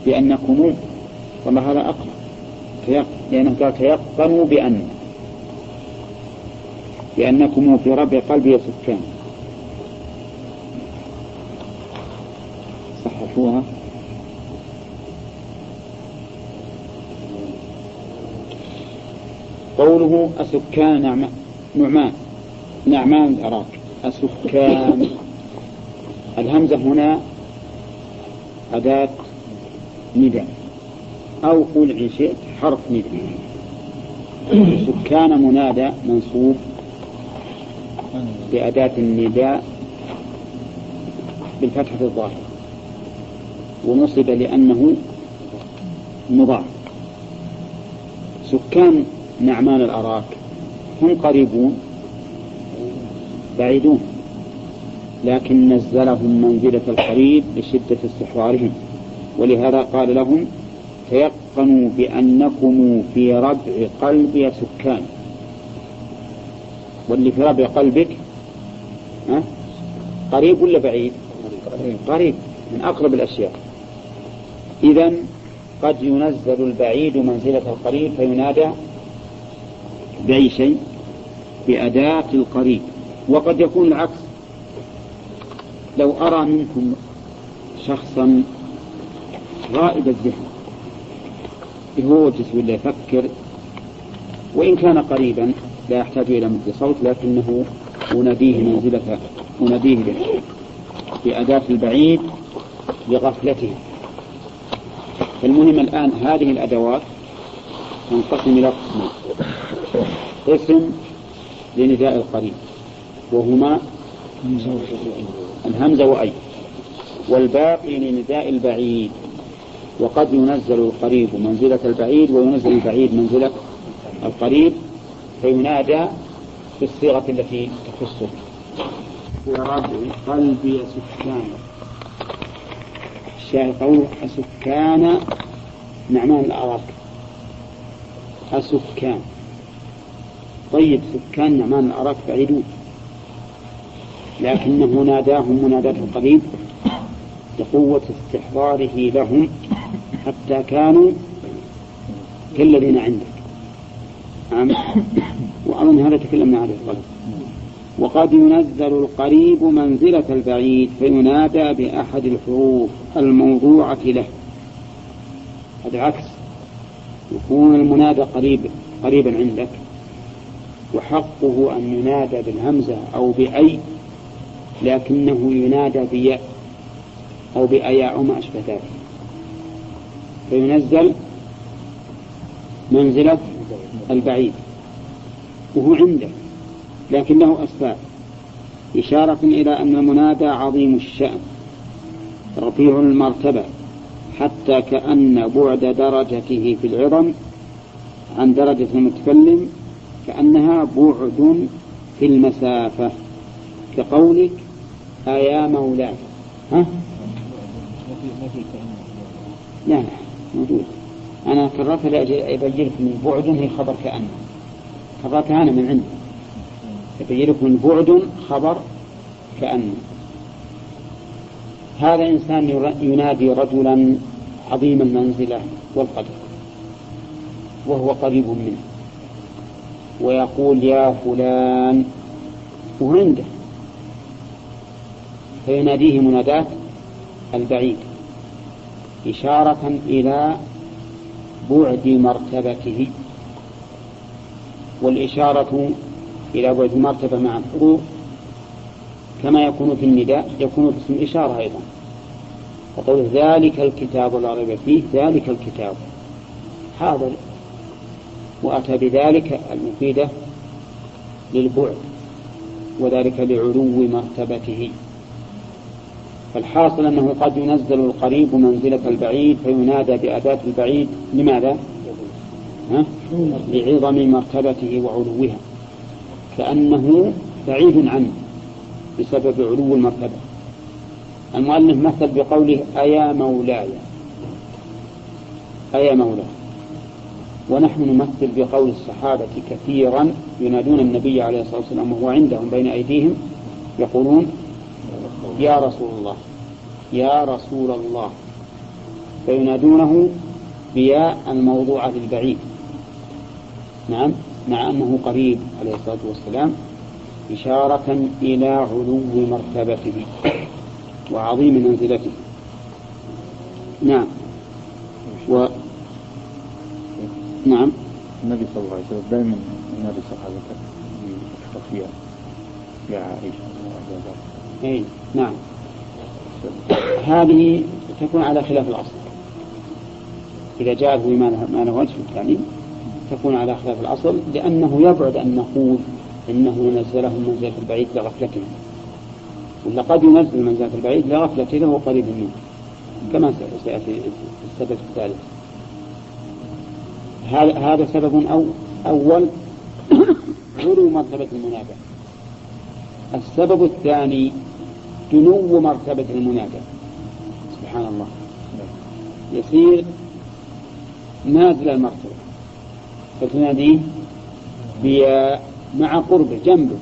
بأنكم، والله هذا أقرب، لأنه قال تيقنوا بأنكم في ربع قلبي سكان. صححوها. قوله أسكان نعمان الأراك. أسكان، الهمزة هنا أداة نداء، أو قل إن شئت حرف نداء. سكان منادى منصوب بأداة النداء بالفتحة الظاهرة، ونصب لأنه مضاف. سكان نعمان الأراك هم قريبون بعيدون، لكن نزلهم منزلة القريب لشدة استحضارهم، ولهذا قال لهم تيقنوا بأنكم في ربع قلبي سكان. واللي في ربع قلبك قريب ولا بعيد؟ قريب، من أقرب الأشياء. إذن قد ينزل البعيد منزلة القريب فينادى بأي شيء؟ بأداة القريب. وقد يكون العكس، لو أرى منكم شخصا غائب الذهن يهوجس ولا يفكر، وإن كان قريبا لا يحتاج إلى مد صوت، لكنه أناديه بأداة البعيد لغفلته. فالمهم الآن هذه الأدوات تنقسم إلى قسمين: قسم لنداء القريب وهما الهمزة وأي، والباقي لنداء البعيد. وقد ينزل القريب منزلة البعيد وينزل البعيد منزلة القريب، فينادى بالصيغة التي تخصه. في ربع قلبي سكان. الشاهد قوله أسكان نعمان الأراك. أسكان، طيب سكان نعمان الأراك بعيدون، لكنه ناداهم مناداة القريب لقوة استحضاره لهم حتى كانوا كالذين عندك. وأظن هذا تكلمنا عليه قبل. وقد ينزل القريب منزلة البعيد فينادى بأحد الحروف الموضوعة له. هذا عكس، يكون المنادى قريبا عندك، وحقه أن ينادى بالهمزة أو بأي، لكنه ينادى بياء أو بأياء ما أشبه ذلك، فينزل منزلة البعيد وهو عنده لكنه أسفار، إشارة إلى أن المنادى عظيم الشأن رفيع المرتبة، حتى كأن بعد درجته في العظم عن درجة المتكلم كأنها بعد في المسافة، كقولك أيا مولاي. لا موجود، أنا كررت لأبين لكم بعد هي خبر كأن، كررتها أنا من عندي أبين لكم بعد خبر كأن. هذا إنسان ينادي رجلا عظيم المنزلة والقدر وهو قريب منه، ويقول يا فلان وهو عنده، فيناديه منادات البعيد إشارة إلى بعد مرتبته. والإشارة إلى بعد المرتبة مع الحروف كما يكون في النداء يكون في اسم الإشارة أيضا. وقول ذلك الكتاب لا ريب فيه، ذلك الكتاب هذا، وأتى بذلك المفيدة للبعد، وذلك لعلو مرتبته. فالحاصل أنه قد ينزل القريب منزلة البعيد فينادى بأداة البعيد. لماذا؟ لعظم مرتبته وعلوها، كأنه بعيد عنه بسبب علو المرتبة. المؤلف مثل بقوله أيا مولاي، أيا مولاي. ونحن نمثل بقول الصحابة كثيرا ينادون النبي عليه الصلاة والسلام وهو عندهم بين أيديهم يقولون يا رسول الله، يا رسول الله. فينادونه بياء الموضوعة للبعيد. نعم، مع أنه قريب عليه الصلاة والسلام، إشارة إلى علو مرتبته وعظيم منزلته. نعم. نعم. النبي صلى الله عليه وسلم دائما ينادي صحابته بالتخفية يا عائشة. أي نعم. هذه تكون على خلاف الأصل، إذا جاء ما له وجه الثاني تكون على خلاف الأصل، لأنه يبعد أن نقول إنه نزله منزلة البعيد لغفلته، ولا قد ينزل منزلة البعيد لغفلته له قريب منه، كما سيأتي السبب الثالث. هذا سبب أول علو مرتبة المنادى. السبب الثاني دنو مرتبة المنادى. سبحان الله، يصير نازل المرتبة فتناديه مع قربه جنبك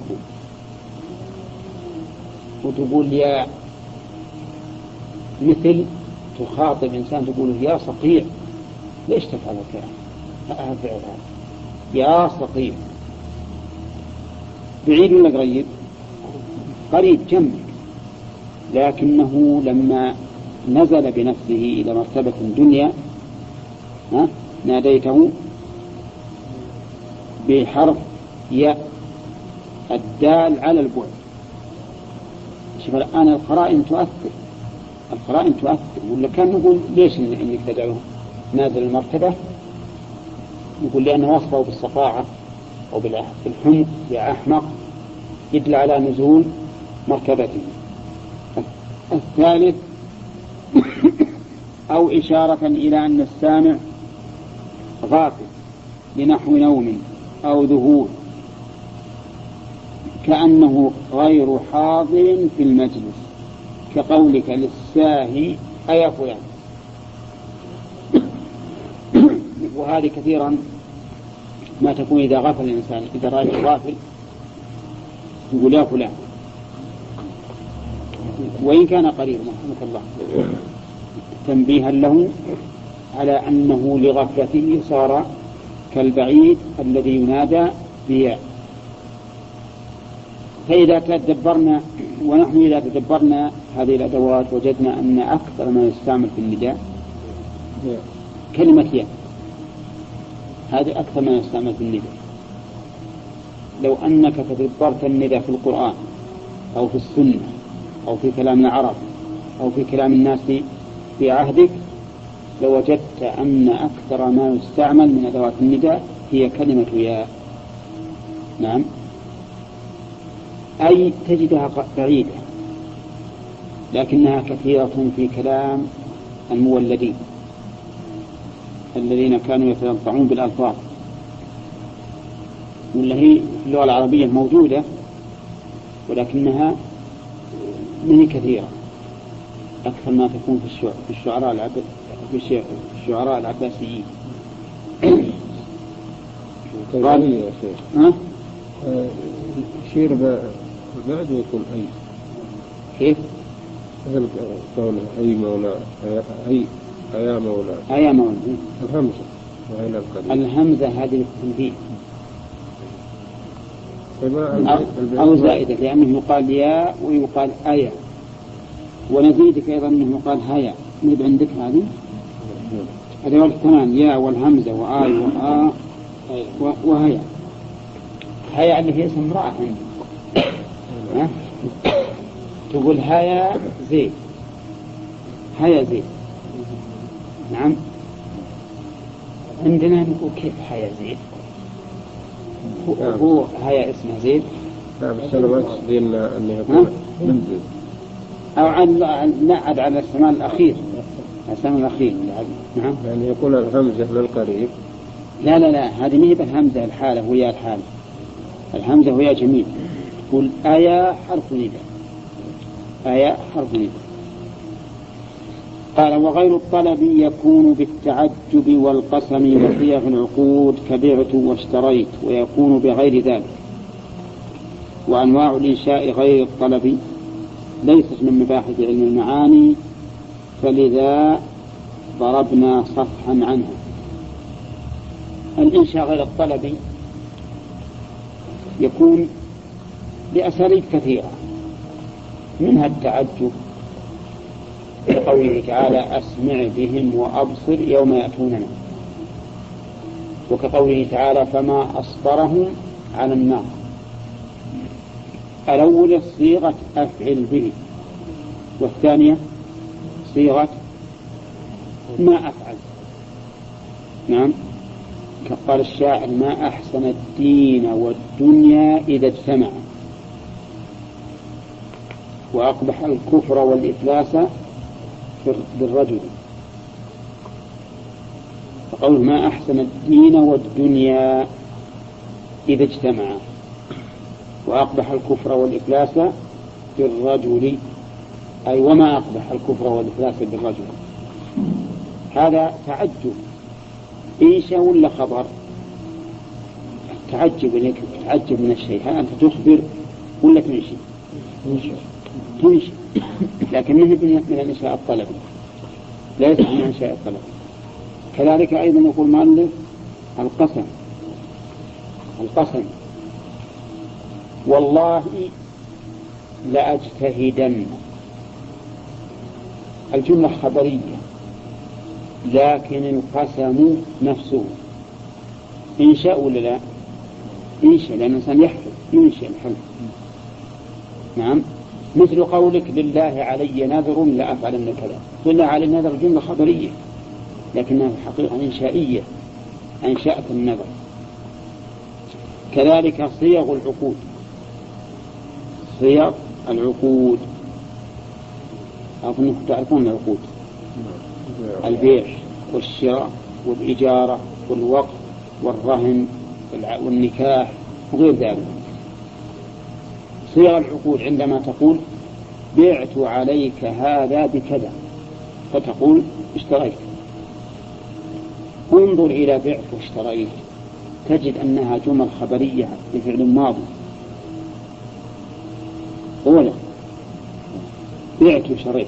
وتقول يا، مثل تخاطب إنسان تقول يا صقيع، ليش تفعل هذا؟ يا صقيع، بعيد ولا قريب؟ قريب جنبك، لكنه لما نزل بنفسه إلى مرتبة الدنيا ناديته بحرف ياء الدال على البعد. شوف الآن القرائن تؤثر، ولا كان نقول ليش إنك تجعله نازل المرتبة؟ نقول لأنه وصفه بالصفاعة أو بالحمق يا أحمق، يدل على نزول مرتبته. الثالث أو إشارة إلى أن السامع غافل لنحو نوم أو ذهول، كأنه غير حاضر في المجلس، كقولك للساهي أيا فلان. وهذه كثيرا ما تكون إذا غفل الإنسان، إذا رأيت غافل يقول يا فلان، وإن كان قريب رحمك الله، تنبيها له على أنه لغفلته صار كالبعيد الذي ينادى بياء. فإذا تدبرنا، ونحن إذا تدبرنا هذه الأدوات وجدنا أن أكثر ما يستعمل في النداء كلمة ياء، هذه أكثر ما يستعمل في النداء. لو أنك تدبرت النداء في القرآن أو في السنة أو في كلام العرب أو في كلام الناس في عهدك، لوجدت أن أكثر ما يستعمل من أدوات النداء هي كلمة ياء. نعم، أي تجدها بعيدة لكنها كثيرة في كلام المولدين الذين كانوا يتلطعون بالألفاظ، واللي هي في اللغة العربية موجودة ولكنها من كثيرة، أكثر ما تكون في الشعراء العباسيين. قال يا شيخ يشير بعد ويقول أي، كيف؟ مثل قول أي مولا، أي مولا، أي مولا، الهمزة هذه التنبيه أو زائدة، لأنه يقال يا ويقال أيا، ونزيدك أيضا أنه يقال هيا. نجد عندك هذه هذه الثمان، يا والهمزة وآي وهيا. هيا اللي هي اسم امرأة تقول هيا زيد، هيا زيد. نعم، عندنا نقول كيف هيا زيد، هو هيا اسمه زيد. نعم، بس أنا ما أقصد أنه يكون منزل أو نعد على السماء الأخير، السماء الأخير. نعم، يعني يقول الهمزة للقريب. لا، هذه مهبة الهمزة الحالة ويا الحالة، الهمزة ويا جميل. قل آية حرف نداء، آية حرف نداء. قال وغير الطلب يكون بالتعجب والقسم وصيغ العقود كبعت واشتريت، ويكون بغير ذلك. وأنواع الإنشاء غير الطلب ليست من مباحث علم المعاني، فلذا ضربنا صفحا عنها. الإنشاء غير الطلبي يكون بأساليب كثيرة، منها التعجب بقوله تعالى أسمع بهم وأبصر يوم يأتوننا، وكقوله تعالى فما أصبرهم على النار. الأول صيغة أفعل به، والثانية صيغة ما أفعل. نعم، قال الشاعر ما أحسن الدين والدنيا إذا اجتمع، وأقبح الكفر والإفلاس بالرجل. فقوله ما أحسن الدين والدنيا إذا اجتمع، وأقبح الكفر والإفلاس بالرجل، أي وما أقبح الكفر والإفلاس بالرجل. هذا تعجب، إنشاء ولا خبر؟ تعجب إليك، تعجب من الشيء. هل أنت تخبر ولا تنشئ؟ تنشئ، لكن منه من الإنشاء الطلبي، ليس من الإنشاء الطلبي. كذلك أيضا يقول مؤلف القسم والله لأجتهدن. الجملة خبرية، لكن القسم نفسه إنشاء ولا لا؟ إنشاء، لأن الإنسان يحلف، ينشئ الحلف. نعم، مثل قولك لله علي نذر لأفعلن كذا. لله علي نذر جملة خبرية، لكنها حقيقة إنشائية، أنشأت النذر. كذلك صيغ العقود، صيغ العقود أظنكم تعرفون العقود: البيع والشراء والإجارة والوقف والرهن والنكاح وغير ذلك. صيغ العقود عندما تقول بعت عليك هذا بكذا، فتقول اشتريت. انظر إلى بعت واشتريت، تجد أنها جمل خبرية لفعل ماضي. أولا بعت وشريت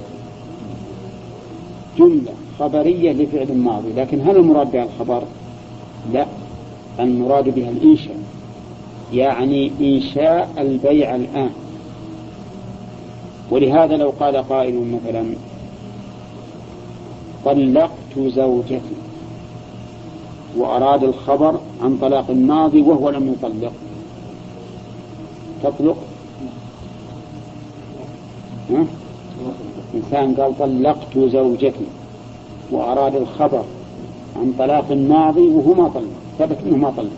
جملة خبرية لفعل ماضي، لكن هل المراد بها الخبر؟ لا، المراد بها الإنشاء، يعني إنشاء البيع الآن. ولهذا لو قال قائل مثلا طلقت زوجتي، وأراد الخبر عن طلاق الماضي وهو لم يطلق، تطلق؟ إنسان قال طلقت زوجتي وأراد الخبر عن طلاق الماضي وهو ما طلق، ثبت أنه ما طلق،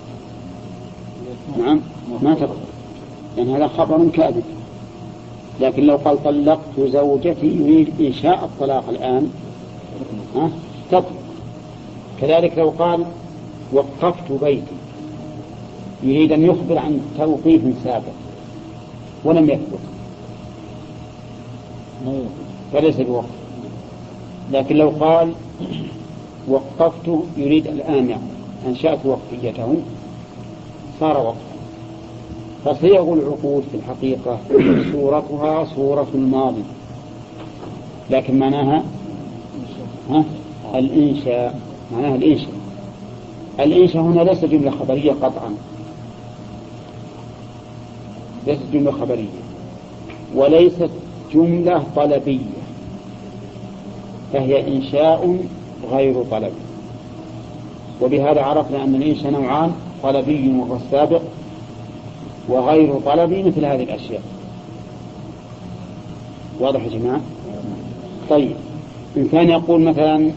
نعم ما تطلق، يعني هذا خبر كاذب. لكن لو قال طلقت زوجتي يريد إنشاء الطلاق الآن، تطلق. كذلك لو قال وقفت بيتي يريد أن يخبر عن توقيف سابق ولم يثبت، فليس بوقف. لكن لو قال وقفت يريد الآن، يعني أنشأت وقفيته، صار وقف. فصيغ العقود في الحقيقة صورتها صورة الماضي، لكن معناها الإنشاء، معناها الإنشاء. الإنشاء هنا ليس جملة خبرية قطعا، ليست جملة خبرية، وليست جملة طلبية، فهي إنشاء غير طلبي. وبهذا عرفنا أن الإنشاء نوعان: طلبي وهو السابق، وغير طلبي مثل هذه الأشياء. واضح يا جماعة؟ طيب، إنسان يقول مثلا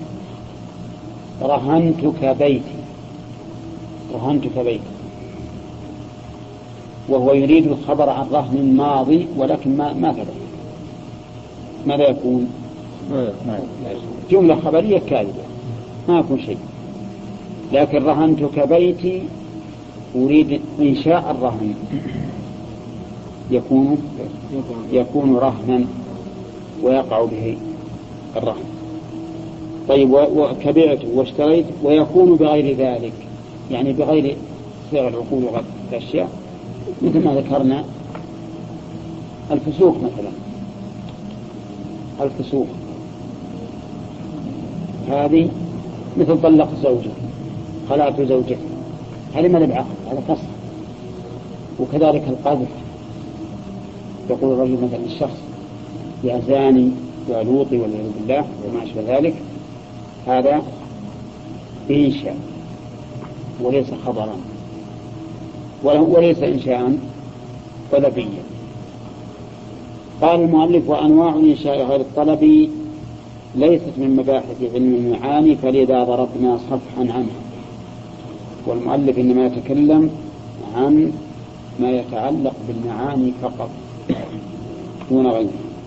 رهنتك بيتي، رهنتك بيتي، وهو يريد الخبر عن رهن ماضي ولكن ما ثبت، ماذا يكون؟ جملة خبرية كاذبة، ما يكون شيء. لكن رهنتك بيتي أريد إنشاء الرهن، يكون رهنا ويقع به الرهن. طيب، وكبعت واشتريت، ويكون بغير ذلك، يعني بغير صيغ العقول وغير الأشياء، مثل ما ذكرنا الفسوق مثلا. الفسوق هذه مثل طلق زوجه، خلعت زوجته، هذه ما بعقد، هذا فصل. وكذلك القذف، يقول الرجل مثلا للشخص يا زاني يا لوطي والعياذ بالله وما أشبه ذلك، هذا إنشاء وليس خبرا وليس إنشاء طلبيا. قال المؤلف وأنواع الإنشاء غير الطلبي ليست من مباحث علم المعاني، فلذا ضربنا صفحا عنها. والمؤلف إنما يتكلم عن ما يتعلق بالمعاني فقط دون غيره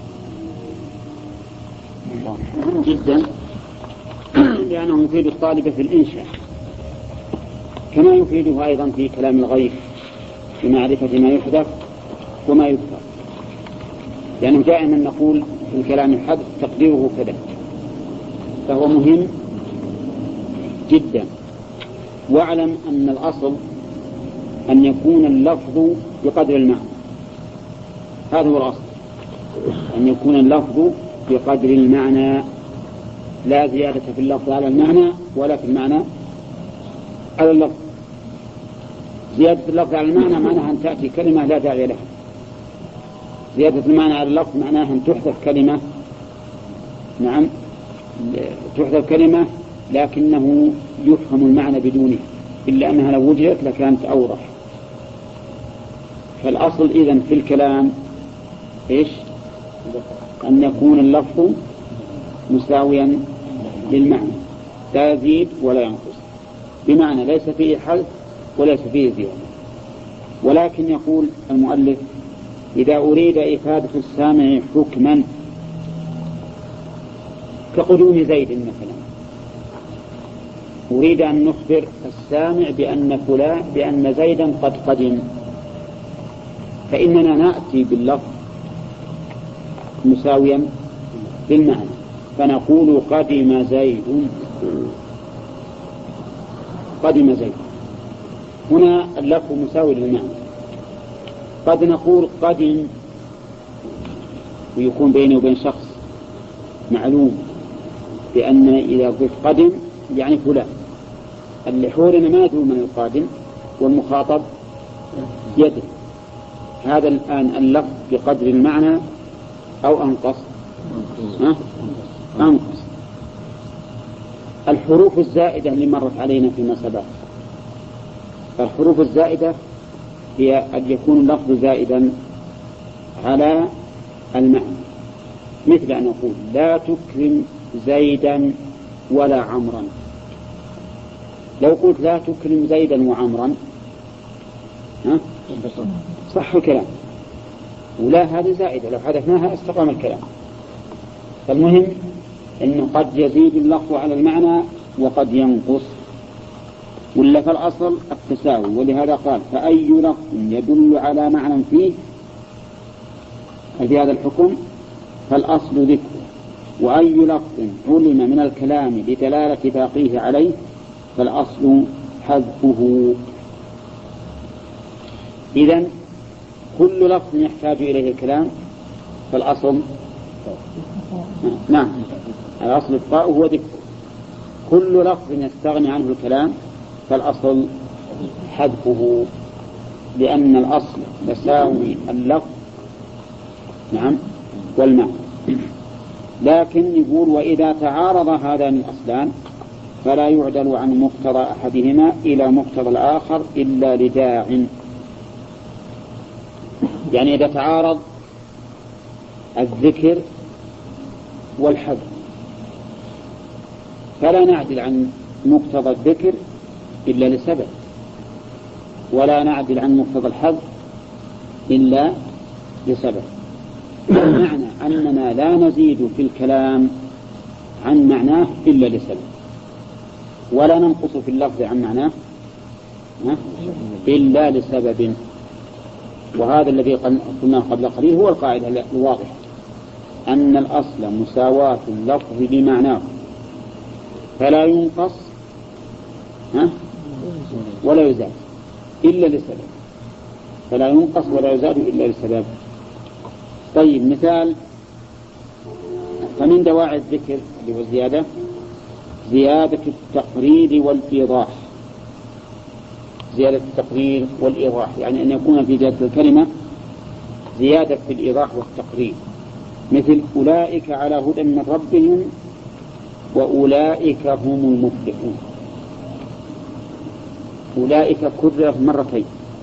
جدا، لأنه يفيد الطالب في الإنشاء كما يفيده أيضا في كلام الغيب في معرفة ما يحدث وما يذكر، لأنه دائما نقول في الكلام الحدث تقديره كذا، فهو مهم جدا. واعلم أن الأصل أن يكون اللفظ بقدر المعنى، هذا هو الأصل، أن يكون اللفظ بقدر المعنى، لا زيادة في اللفظ على المعنى ولا في المعنى على اللفظ. زيادة اللفظ على المعنى معناها أن تأتي كلمة لا داعي لها، زيادة المعنى على اللفظ معناها أن تحذف كلمة، نعم تحذف كلمة لكنه يفهم المعنى بدونه، إلا أنها لو وجدت لكانت أوضح. فالأصل إذن في الكلام إيش؟ أن يكون اللفظ مساويا للمعنى، لا يزيد ولا ينقص، بمعنى ليس فيه حذف وليس فيه زيادة. ولكن يقول المؤلف إذا أريد إفادة السامع حكما كقدوم زيد مثلا، أريد أن نخبر السامع بأن زيدا قد قدم، فإننا نأتي باللفظ مساويا بالمعنى، فنقول قدم زيد. قدم زيد هنا اللفظ مساوي للمعنى. قد نقول قدم ويكون بيني وبين شخص معلوم بأن إذا قلت قدم يعني فلان، اللحور ما يدري من القادم والمخاطب يدري. هذا الآن اللفظ بقدر المعنى أو أنقص؟ أنقص. الحروف الزائدة اللي مرت علينا فيما سبق، الحروف الزائدة هي أن يكون اللفظ زائدا على المعنى، مثل أن أقول لا تكرم زيدا ولا عمرا. لو قلت لا تكرم زيدا وعمرا صح الكلام، ولا هذه زائدة، لو حذفناها استقام الكلام. فالمهم أنه قد يزيد اللفظ على المعنى وقد ينقص، ولا فالأصل التساوي. ولهذا قال فأي لفظ يدل على معنى فيه في هذا الحكم فالأصل ذكره، وأي لفظ علم من الكلام لدلالة باقيه عليه فالأصل حذفه. إذن كل لفظ يحتاج إليه الكلام فالأصل نعم الأصل إبقاؤه وذكره. كل لفظ يستغني عنه الكلام فالأصل حذفه، لأن الأصل يساوي اللفظ نعم والمعنى. لكن يقول وإذا تعارض هذان الأصلان فلا يعدل عن مقتضى أحدهما إلى مقتضى الآخر إلا لداع. يعني إذا تعارض الذكر والحذف فلا نعدل عن مقتضى الذكر إلا لسبب، ولا نعدل عن مقتضى الحذف إلا لسبب. بمعنى أننا لا نزيد في الكلام عن معناه إلا لسبب، ولا ننقص في اللفظ عن معناه إلا لسبب. وهذا الذي قلناه قبل قليل هو القاعدة الواضحة، أن الأصل مساواة اللفظ بمعناه فلا ينقص ولا يزاد إلا لسبب، فلا ينقص ولا يزاد إلا لسبب. طيب مثال، فمن دواعي الذكر اللي هو الزيادة زيادة التقرير والإيضاح. زيادة التقرير والإيضاح يعني أن يكون في زيادة الكلمة زيادة في الإيضاح والتقرير، مثل أولئك على هدى من ربهم وأولئك هم المفلحون. أولئك كررت مرتين،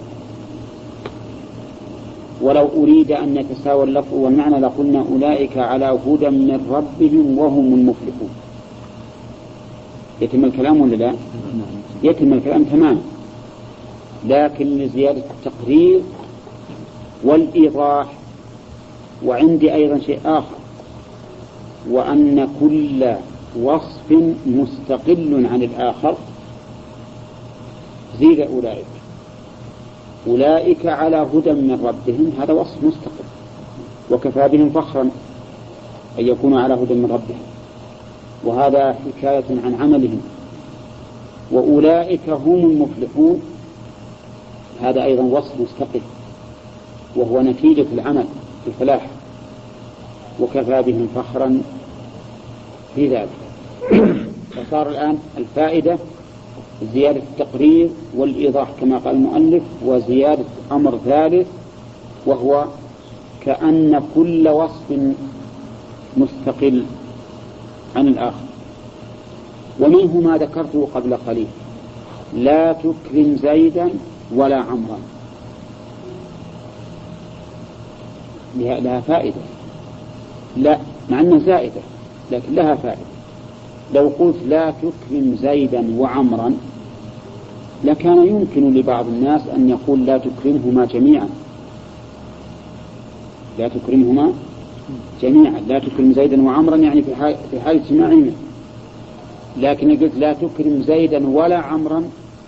ولو أريد أن يتساوى اللفظ والمعنى لقلنا أولئك على هدى من ربهم وهم المفلحون. يتم الكلام ولا لا؟ يتم الكلام تماما، لكن لزيادة التقرير والإيضاح. وعندي أيضا شيء آخر، وأن كل وصف مستقل عن الآخر زيد أولئك. أولئك على هدى من ربهم هذا وصف مستقل، وكفى بهم فخرا أن يكونوا على هدى من ربهم، وهذا حكاية عن عملهم. وأولئك هم المفلحون هذا أيضا وصف مستقل، وهو نتيجة العمل في الفلاح، وكفى بهم فخرا في ذلك. فصار الآن الفائدة زيادة التقرير والإيضاح كما قال المؤلف، وزيادة أمر ثالث وهو كأن كل وصف مستقل عن الآخر. ومنه ما ذكرته قبل قليل: لا تكرم زيدا ولا عمرا. لها فائدة، لا مع أنها زائدة لكن لها فائدة. لو قلت لا تكرم زيدا وعمرا لكان يمكن لبعض الناس أن يقول لا تكرمهما جميعا، لا تكرمهما جميعا، لا تكرم زيدا وعمرا يعني في حال اجتماعهما. لكن قلت لا تكرم زيدا ولا عمرا،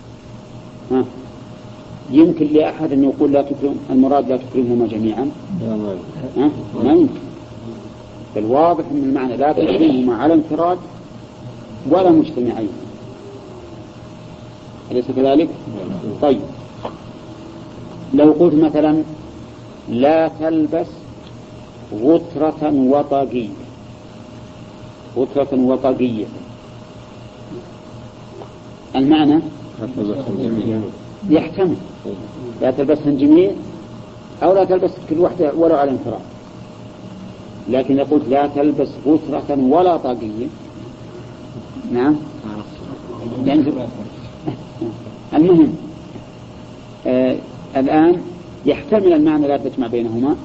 يمكن لأحد أن يقول لا تكرم، المراد لا تكرمهما جميعا، ما يمكن. فالواضح من المعنى لا تكرمهما على انفراد ولا مجتمعين، أليس كذلك؟ طيب، لو قلت مثلا لا تلبس غترة وطاقية، غترة وطاقية، المعنى يحتمل لا تلبسهن جميع أو لا تلبس كل واحدة ولو على انفراد. لكن يقول لا تلبس غترة ولا طاقية، نعم يعني المهم الآن يحتمل المعنى لا تجمع بينهما،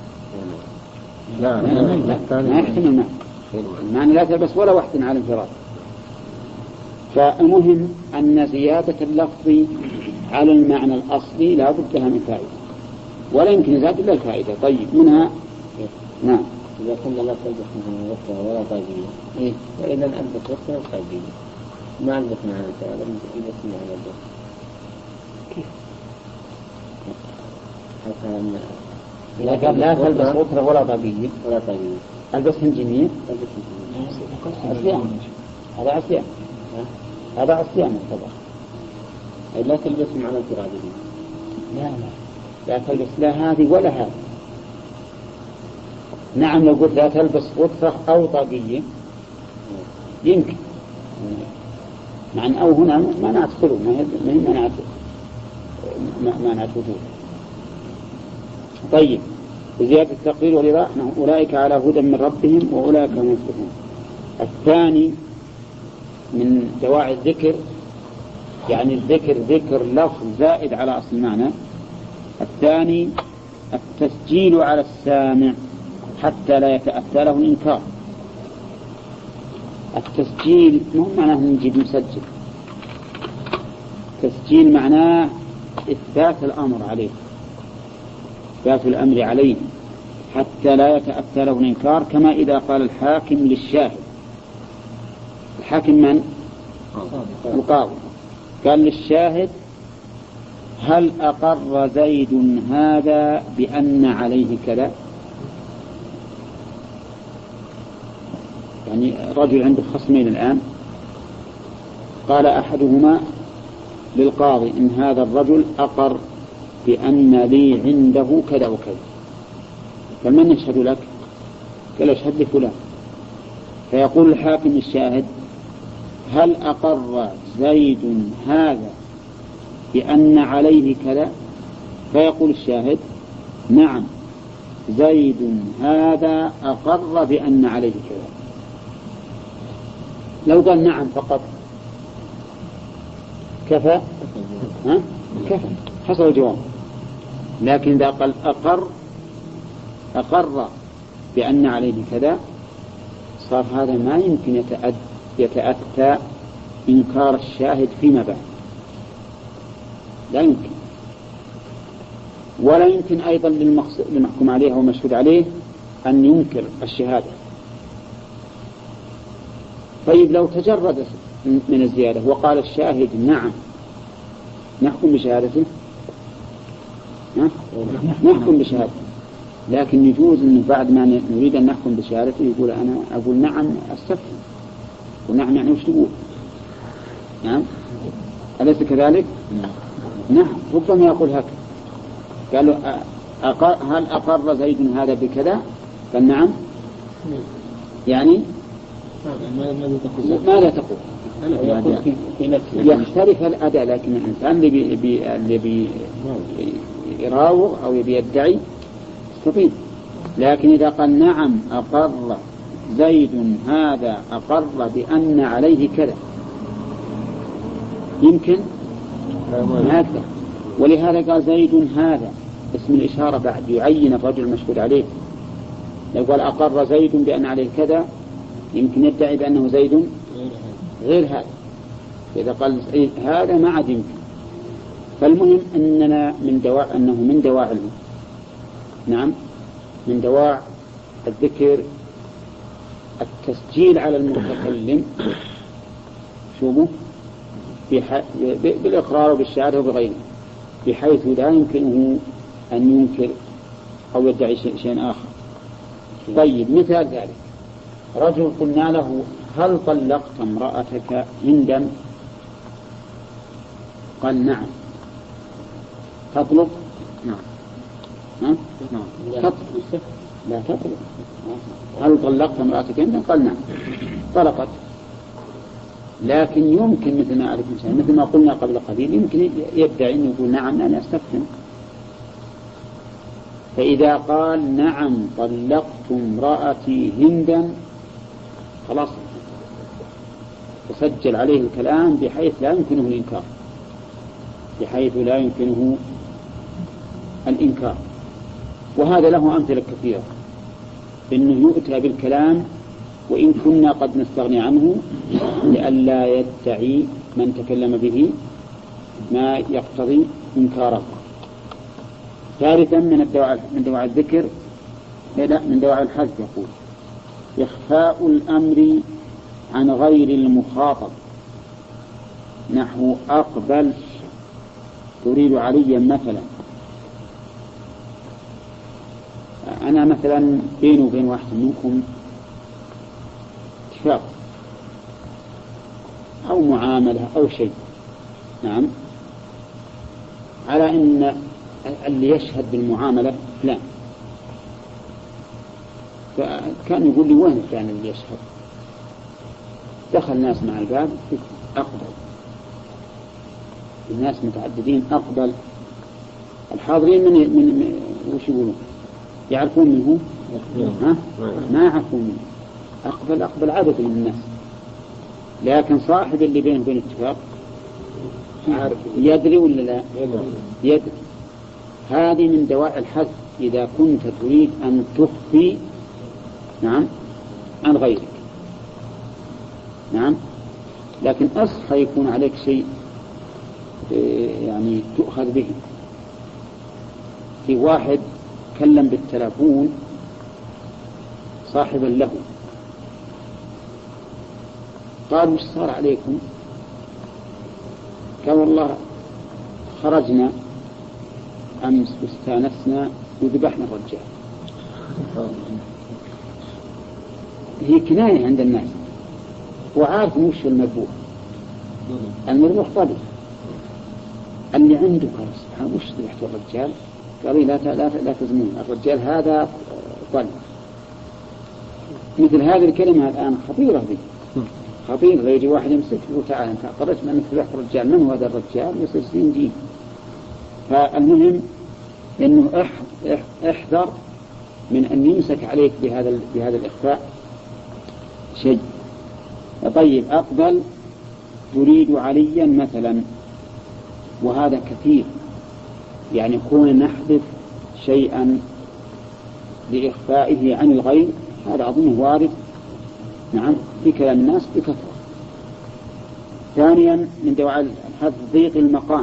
لا ما يحتمل المعنى لا تلبس ولا واحد على انفراد. فالمهم أن زيادة اللفظ على المعنى الأصلي لا بد لها من فائدة، ولا يمكن يزاد إلا الفائدة. طيب منها نعم إذا كنا لا تلبس من غترة ولا طاقية فإذا ألبس غترة وطاقية ما ألبس معنى هذا إذا كنا ألبس إذا قال لا تلبس غترة ولا طاقية ألبسهن جميع عصيان، هذا عصيان، هذا عصيان طبعا. لا تلبس معنى الفرادي، لا تلبس لا هذه ولا هذه. نعم لو قلت لا تلبس غترة أو طاقية يمكن، مع أن أو هنا ما نعتقله، ما هي ما نعتقله. طيب، بزيادة التقرير والإيضاح أولئك على هدى من ربهم وأولئك هم المفلحون. الثاني من دواعي الذكر، يعني الذكر ذكر لفظ زائد على أصل المعنى. الثاني التسجيل على السامع حتى لا يتأتى له الإنكار. التسجيل مو معناه نجيب مسجل، تسجيل معناه إثبات الأمر عليه، إثبات الأمر عليه حتى لا يتأتى له الإنكار. كما إذا قال الحاكم للشاهد، الحاكم من؟ القاضي، قال للشاهد هل أقر زيد هذا بأن عليه كذا؟ يعني رجل عنده خصمين الآن، قال أحدهما للقاضي إن هذا الرجل أقر بأن لي عنده كذا وكذا، فمن يشهد لك؟ قال اشهد لفلان. فيقول الحاكم للشاهد هل أقر زيد هذا بأن عليه كذا؟ فيقول الشاهد نعم زيد هذا أقر بأن عليه كذا. لو قال نعم فقط كفى، كفى، حصل الجواب. لكن إذا قال أقر بأن عليه كذا، صار هذا ما يمكن يتأتى إنكار الشاهد فيما بعد، لا يمكن. ولا يمكن أيضا للمحكوم عليه ومشهود عليه أن ينكر الشهادة. طيب لو تجرد من الزيادة وقال الشاهد نعم، نحكم بشهادته؟ نحكم بشهادته، لكن يجوز أنه بعد ما نريد أن نحكم بشهادته يقول أنا أقول نعم أستفهم، ونعم يعني وش تقول؟ نعم، أليس كذلك؟ نعم، ربما يقول هكذا. قالوا هل أقر زيد هذا بكذا؟ قال نعم، يعني ماذا تقول؟ يختلف الأداء، لكن الإنسان اللي يراوغ أو يدعي يستطيع. لكن إذا قال نعم أقر زيد هذا أقر بأن عليه كذا، يمكن هكذا. ولهذا قال زيد هذا اسم الإشارة بعد يعين الرجل المشهود عليه. لو قال أقر زيد بأن عليه كذا يمكن يدعي بأنه زيد غير هذا. إذا قال هذا ما عاد يمكن. فالمهم أننا أنه من دواعي نعم من دواعي الذكر التسجيل على المتكلم شوفوا بالإقرار وبالشهادة وبغيره، بحيث لا يمكنه أن ينكر أو يدعي شيئا آخر. طيب مثال ذلك رجل قلنا له هل طلقت امرأتك هندا؟ قال نعم. تطلق؟ نعم. تطلق؟ لا تطلق. هل طلقت امرأتك هندا؟ قال نعم، طلقت. لكن يمكن مثل ما قلنا قبل قليل يمكن يدعي أن يقول نعم أنا أستفهم. فإذا قال نعم طلقت امرأتي هندا خلاص تسجل عليه الكلام بحيث لا يمكنه الإنكار، وهذا له أمثلة كثيرة، إنه يؤتى بالكلام وإن كنا قد نستغني عنه لئلا يدعي من تكلم به ما يقتضي إنكاره. ثالثا من دواعي الذكر من دواعي الحذف يقول إخفاء الأمر عن غير المخاطب، نحو أقبل تريد عليا مثلا. أنا مثلا بيني وبين واحد منكم اتفاق أو معاملة أو شيء، نعم، على أن اللي يشهد بالمعاملة فلان، فكان يقول لي وين فلان اللي يشهد؟ دخل ناس مع الباب أقبل، الناس متعددين أقبل، الحاضرين من وش يقولون؟ يعرفون منه؟ ما يعرفون منه. أقبل عدد من الناس، لكن صاحب اللي بينه وبين اتفاق يدري ولا لا؟ يدري. هذه من دواعي الحذف إذا كنت تريد أن تخفي نعم عن غيرك، نعم، لكن أصحى يكون عليك شيء يعني تؤخذ به. في واحد كلم بالتلفون صاحبا له، قال وش صار عليكم؟ قال والله خرجنا أمس واستانسنا وذبحنا الرجال. هي كناية عند الناس، وعارف وش المذبوح. المذبوح طلب اللي عنده، قال سبحان وش ذبحت الرجال؟ قالوا لا تزمون الرجال هذا طلب. مثل هذه الكلمة الآن خطيرة به، خطير. لا يجي واحد يمسك يقول تعال أنت قررت أنك تروح رجال، من هو هذا الرجال؟ يصير سنين. فالمهم أنه احذر من أن يمسك عليك بهذا الإخفاء شيء. طيب أقبل تريد عليا مثلا، وهذا كثير، يعني كون نحذف شيئا لإخفائه عن الغير، هذا أظنه وارد نعم في كلام الناس بكثرة. ثانيا من دواعي الحذف ضيق المقام،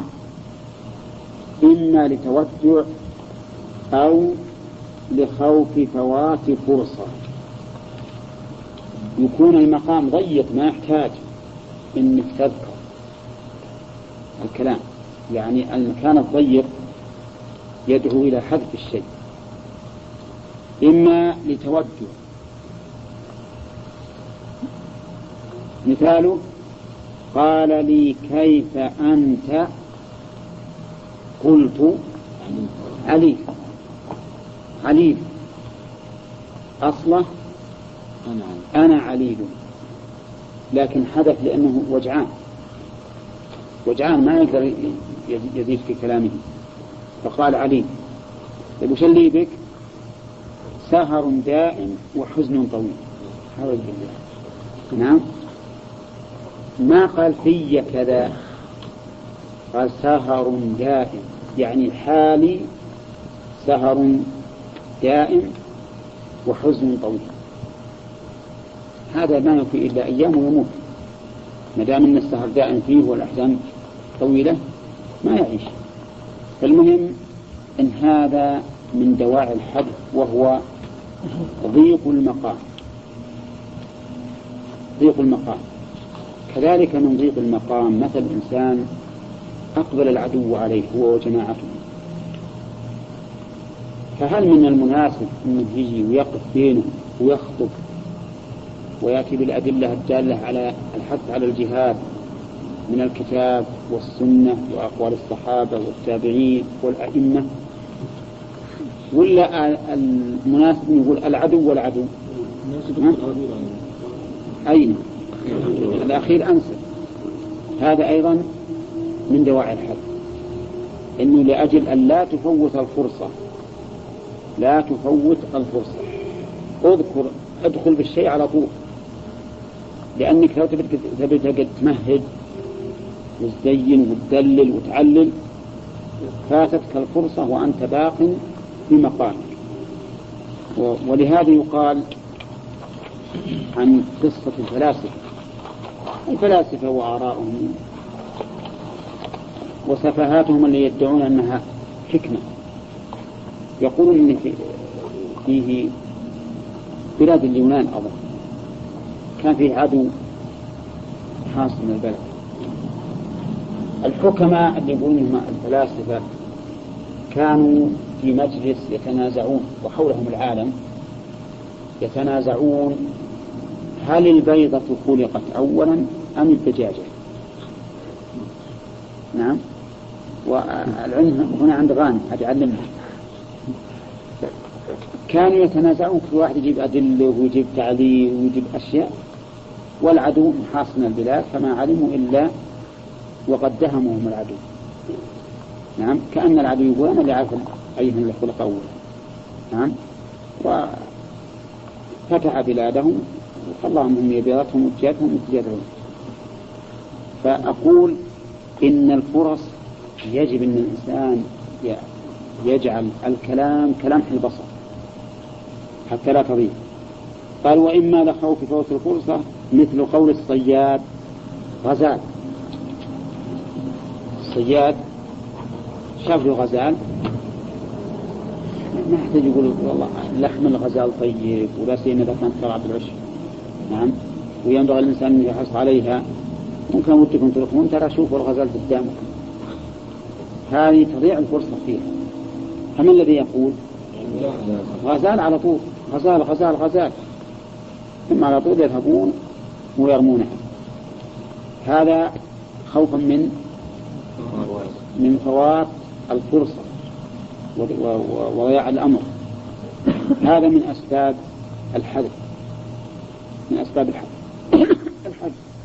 إما لتودع أو لخوف فوات فرصة. يكون المقام ضيق ما يحتاج إنك تذكر الكلام، يعني المكان الضيق يدعو إلى حذف الشيء. إما لتودع، مثاله قال لي كيف أنت قلت علي. عليل أصله أنا عليل، لكن حدث لأنه وجعان ما يقدر يزيد في كلامه فقال عليل. طيب وش اللي بك؟ سهر دائم وحزن طويل. حول بالله. نعم ما قال في كذا، قال سهر دائم، يعني حالي سهر دائم وحزن طويل. هذا ما يكفي إلا أيام ويموت، ما دام أن السهر دائم فيه والأحزان طويلة ما يعيش. فالمهم أن هذا من دواعي الحذف، وهو ضيق المقام. ضيق المقام كذلك من ضيق المقام مثل إنسان أقبل العدو عليه هو وجماعته، فهل من المناسب أنه يجي ويقف بينه ويخطب ويأتي بالأدلة الدالة على الحث على الجهاد من الكتاب والسنة وأقوال الصحابة والتابعين والأئمة، ولا المناسب يقول العدو والعدو؟ أين الأخير أنسب. هذا أيضا من دواعي الحذف، إنه لأجل أن لا تفوت الفرصة، لا تفوت الفرصة ادخل بالشيء على طول، لأنك لو تبي تمهد وتزين وتدلل وتعلل فاتتك الفرصة وأنت باق في مقامك. ولهذا يقال عن قصة الفلاسفة وآراءهم وسفهاتهم اللي يدعون أنها حكمة. يقولون إن فيه بلاد اليونان أظن كان فيه عدو حاصل من البلد. الحكماء اللي يقولون الفلاسفة كانوا في مجلس يتنازعون وحولهم العالم يتنازعون هل البيضة خلقت أولا أم الدجاجة. نعم، والعلم هنا عند غانم أتعلمنا. كانوا يتنازعون، كل واحد يجيب أدلة ويجيب تعليل ويجيب أشياء، والعدو محاصن البلاد فما علموا إلا وقد دهمهم العدو. نعم، كأن العدو يقول أنا اللي أعرف أيها اللي خلق أولا. نعم، وفتح بلادهم وخلاهم هم يبيضتهم وتجاتهم وتجاتهم. فأقول إن الفرص يجب أن الإنسان يجعل الكلام كلمح البصر حتى لا تضيع. قال وإما لخوف فوت الفرصة مثل قول الصياد غزال. الصياد شاف له غزال ما يحتاج يقول والله لحم الغزال طيب ولا سيما إذا كانت طلعت بالعشر. نعم، وينبغي الإنسان أن يحرص عليها. ممكن ودكم تلقون ترى شوفوا الغزال قدامكم، هذه تضيع الفرصة فيها. فما الذي يقول غزال على طول، غزال غزال غزال، ثم على طول يذهبون ويرمونها. هذا خوفا من فوات الفرصة وضياع الأمر. هذا من أسباب الحذف، من أسباب الحذف.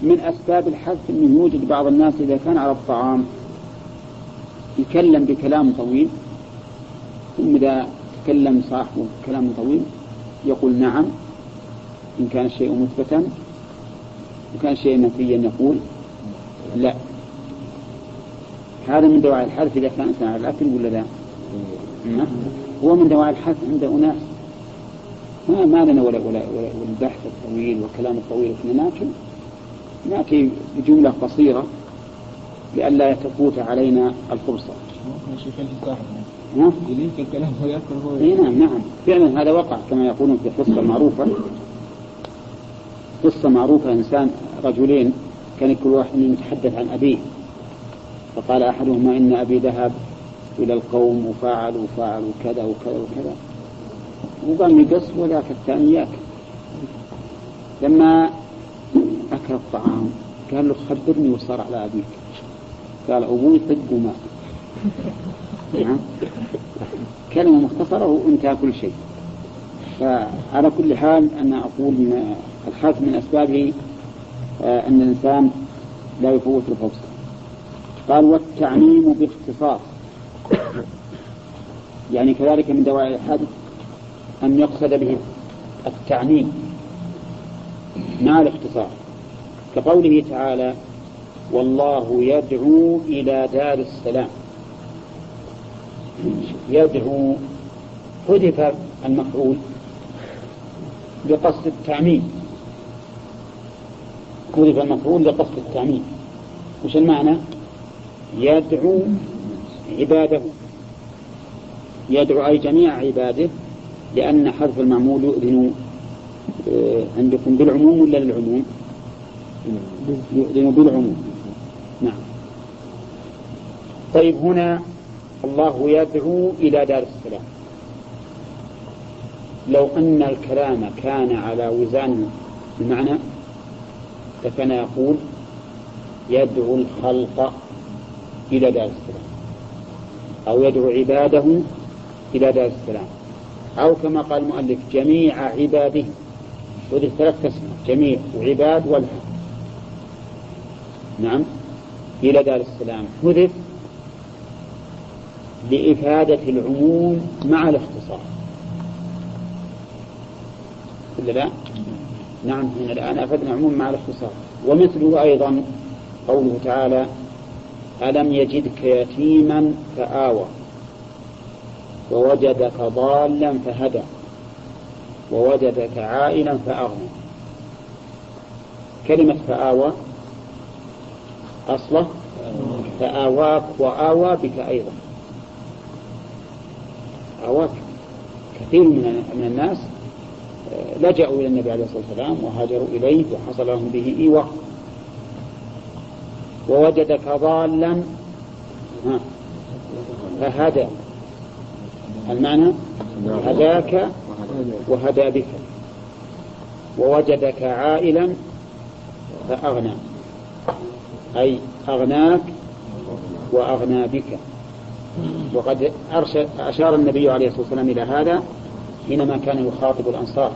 من أسباب الحذف أنه يوجد بعض الناس إذا كان على الطعام يكلم بكلام طويل، ثم إذا تكلم صاحبه بكلام طويل يقول نعم إن كان الشيء مثبتا، إن كان الشيء نفيا يقول لا. هذا من دواعي الحذف إذا كان إنسان على الأكل ولا لا؟ هو من دواعي الحذف عند أناس ما لنا ولا البحث الطويل والكلام الطويل، إحنا نأتي بجملة قصيرة لئلا تفوت علينا الفرصة. يليك الكلام ويأكل هو. نعم فعلا هذا وقع كما يقولون في قصة معروفة. قصة معروفة إنسان رجلين كان كل واحد يتحدث عن أبيه، فقال أحدهما إن أبي ذهب إلى القوم وفعل وكذا وكذا وكذا، وقام يقص وذاك الثاني ياكل. لما أكل الطعام قال له خبرني وصار على أبيك، قال أبوي طق وماء. نعم كلمة مختصرة وانتهى كل شيء. فعلى كل حال أنا أقول من الحذف من أسبابه أن الإنسان لا يفوت الفرصة. قال والتعميم باختصاص، يعني كذلك من دواعي الحذف أن يقصد به التعميم مع الاختصار، كقوله تعالى والله يدعو إلى دار السلام. يدعو حذف المفعول لقصد التعميم، حذف المفعول لقصد التعميم. وش المعنى؟ يدعو عباده، يدعو أي جميع عباده، لأن حذف المعمول يؤذن عندكم بالعموم ولا للعموم؟ يؤذن بالعموم. نعم. طيب هنا الله يدعو إلى دار السلام، لو أن الكلام كان على وزان المعنى فكان يقول يدعو الخلق إلى دار السلام، أو يدعو عباده إلى دار السلام، أو كما قال المؤلف جميع عباده، وذي ثلاث تسمى جميع وعباد والحق. نعم إلى دار السلام حذف لإفادة العموم مع الاختصار، إلا لا؟ نعم هنا الآن أفدنا العموم مع الاختصار. ومثله أيضا قوله تعالى ألم يجدك يتيما فآوى ووجدك ضالا فهدى ووجدك عائلا فأغنى. كلمة فآوى أصله فآواك وآوى بك أيضا. آواك كثير من الناس لجأوا إلى النبي عليه الصلاة والسلام وهاجروا إليه وحصل لهم به إيواء. ووجدك ضالا فهدى، المعنى هداك وهدى بك. ووجدك عائلا فأغنى، أي أغناك وأغنى بك. وقد أشار النبي عليه الصلاة والسلام إلى هذا حينما كان يخاطب الأنصار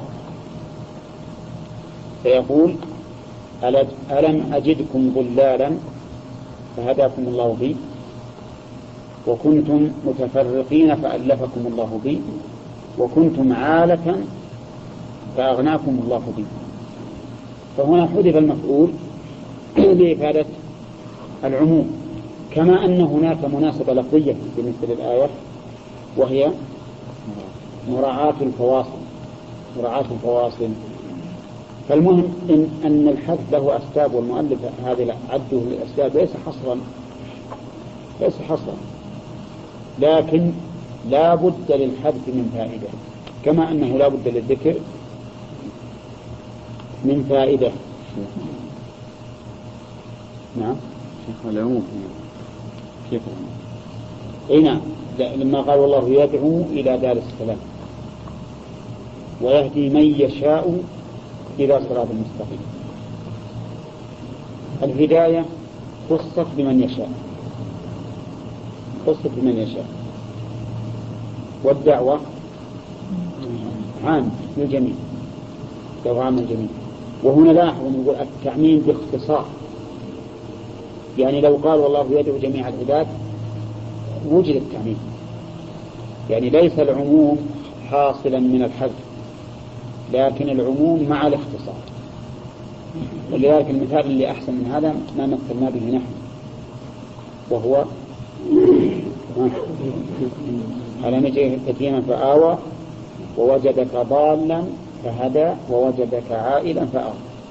فيقول ألم أجدكم ضلالا فهداكم الله بي وكنتم متفرقين فألفكم الله بي وكنتم عالة فأغناكم الله بي. فهنا حذف المفعول لإفادة العموم، كما أن هناك مناسبة لفظية بالنسبة للآية وهي مراعاة الفواصل. فالمهم أن الحذف له أسباب، والمؤلف هذه عده للأسباب ليس حصرا، لكن لا بد للحذف من فائدة، كما أنه لا بد للذكر من فائدة. نعم العموم كيف أي نعم، لما قال والله يدعو إلى دار السلام ويهدي من يشاء إلى صراط المستقيم. الهداية خصت بمن يشاء، والدعوة عام للجميع، دعوة عام الجميع. وهنا لاحظ نقول التعميم باختصار، يعني لو قال والله يدعو جميع العباد وجد التعميم، يعني ليس العموم حاصلا من الحذف لكن العموم مع الاختصار. ولذلك المثال اللي أحسن من هذا ما مثلنا به نحن، وهو ألم يجدك يتيما فآوى ووجدك ضالا فهدى ووجدك عائلا فأغنى.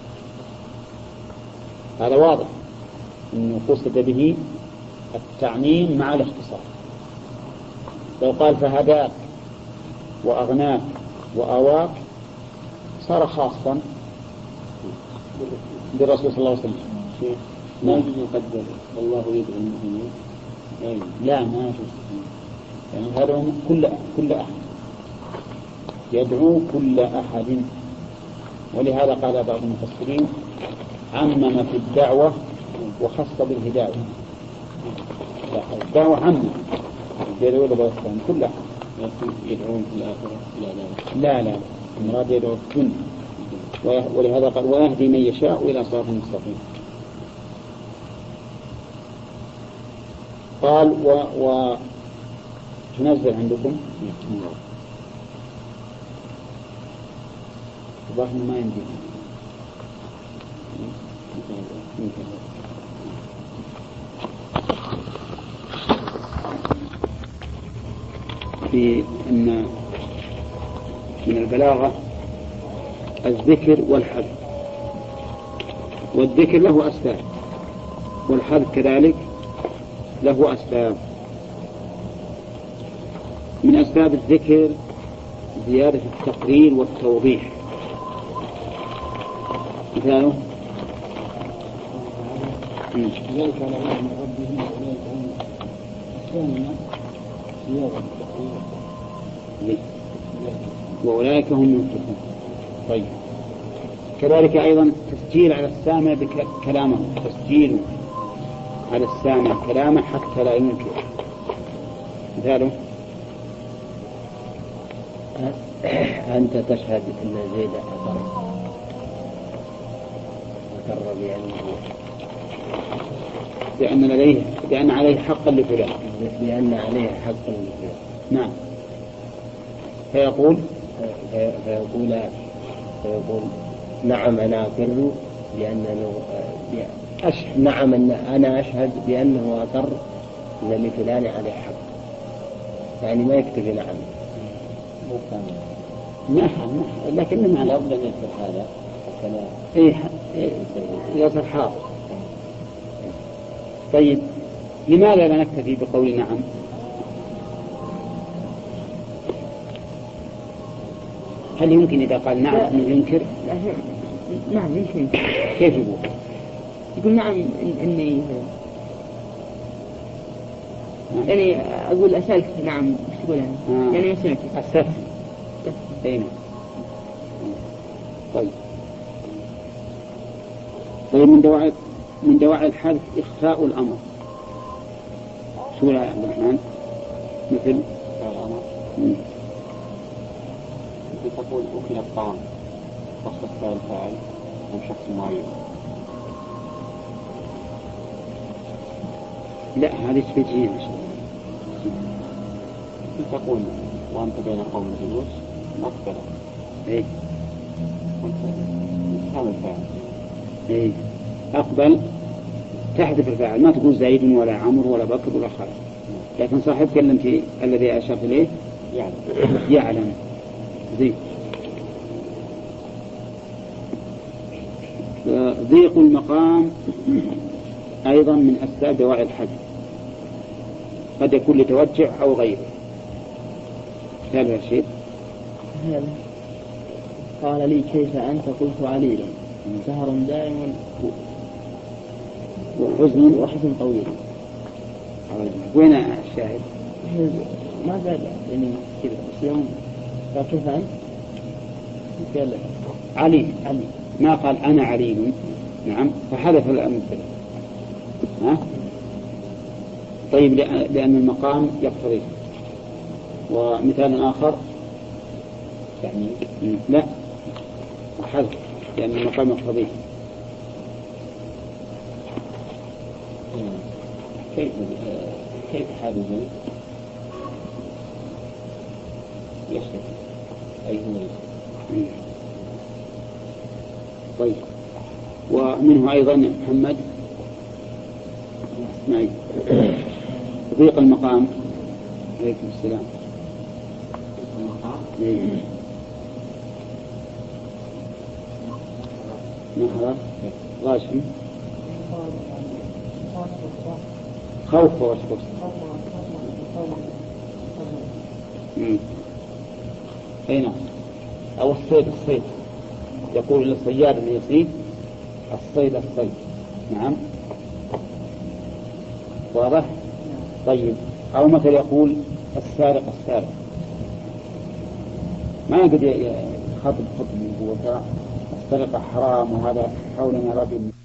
هذا واضح أنه قصد به التعميم مع الاختصار. لو قال فهداك وأغناك وآواك صار خاصا بالرسول صلى الله عليه وسلم. ما يجوز يقدر والله يدعو المؤمنين؟ لا ما يجوز، يعني هذا كل أحد يدعو كل أحد. ولهذا قال بعض المفسرين عمم في الدعوة وخص بالهداية. الدعوة عمم يدعو لبوستان كل أحد. يدعون في الآخرة لا المراد يدعو في الدنيا. ولهذا قال ويهدي من يشاء إلى صراط مستقيم. قال تنزل عندكم الظاهر ما يمدي في أن من البلاغة الذكر والحذف، والذكر له أسباب والحذف كذلك له أسباب. من أسباب الذكر زيادة التقرير والتوضيح. مثاله ذلك على من ربهم وأولئك هم الثانية زيادة التقرير وأولئك هم المفلحون. طيب كذلك أيضا تسجيل على السامع بكلامه، تسجيل على السامع كلامه حتى لا ينكر. مثاله أنت تشهد أن زيد أقر لأن عليه حقا لفلان، لأن عليه حقا لفلان. نعم. فيقول نعم أنا أقر بأنه نعم أنا أشهد بأنه أقر أن لفلان عليه حق، يعني ما يكتفي نعم. نعم لكن معنى لابد أن يذكر هذا الكلام. يصير حاضر. طيب لماذا لا نكتفي بقول نعم؟ هل يمكن إذا قال نعم أن ينكر؟ نعم يمكن. كيف يقول؟ يقول نعم إني يعني أقول أسألك نعم إيش تقول يعني ما سمعت أسألك أين؟ طيب من دواعي الحذف إخفاء الأمر. شو يا عبد الرحمن؟ مثل الأمر تقول أكل الطعام وصف الفاعل أو شخص معين. لا هذه تفيدين. تقول وأنت بين قوم جلوس أقبل. إيه هذا الفاعل. إيه أقبل تحذف الفاعل، ما تقول زيد ولا عمرو ولا بكر ولا خالد، لكن صاحبك الذي أشرت إليه يعلم. زين. ضيق المقام أيضا من أسباب دواعي الحذف، قد يكون لتوجع أو غيره. هذا الشيء قال لي كيف أنت قلت عليلا سهر دائم وحزن طويل. وين الشاهد؟ ما قال يعني كذا بس يوم قال كيف أنت قال علي ما قال أنا عليم. نعم فحدث الأمثلة. طيب لأن المقام يقتضي. ومثال آخر يعني لا حذف لأن المقام يقتضيه. كيف حال الزوج؟ يشتكي أي هو يشتكي. طيب، ومنه أيضا محمد معي ضيق المقام. عليكم السلام. نهر غاشم خوف واشخاص. أي نعم. أو الصيد يقول للصياد اللي يصيد الصيد. نعم واضح. طيب، أو مثل يقول السارق ما يقدر يخاطب خطب السرقة حرام وهذا حول رجل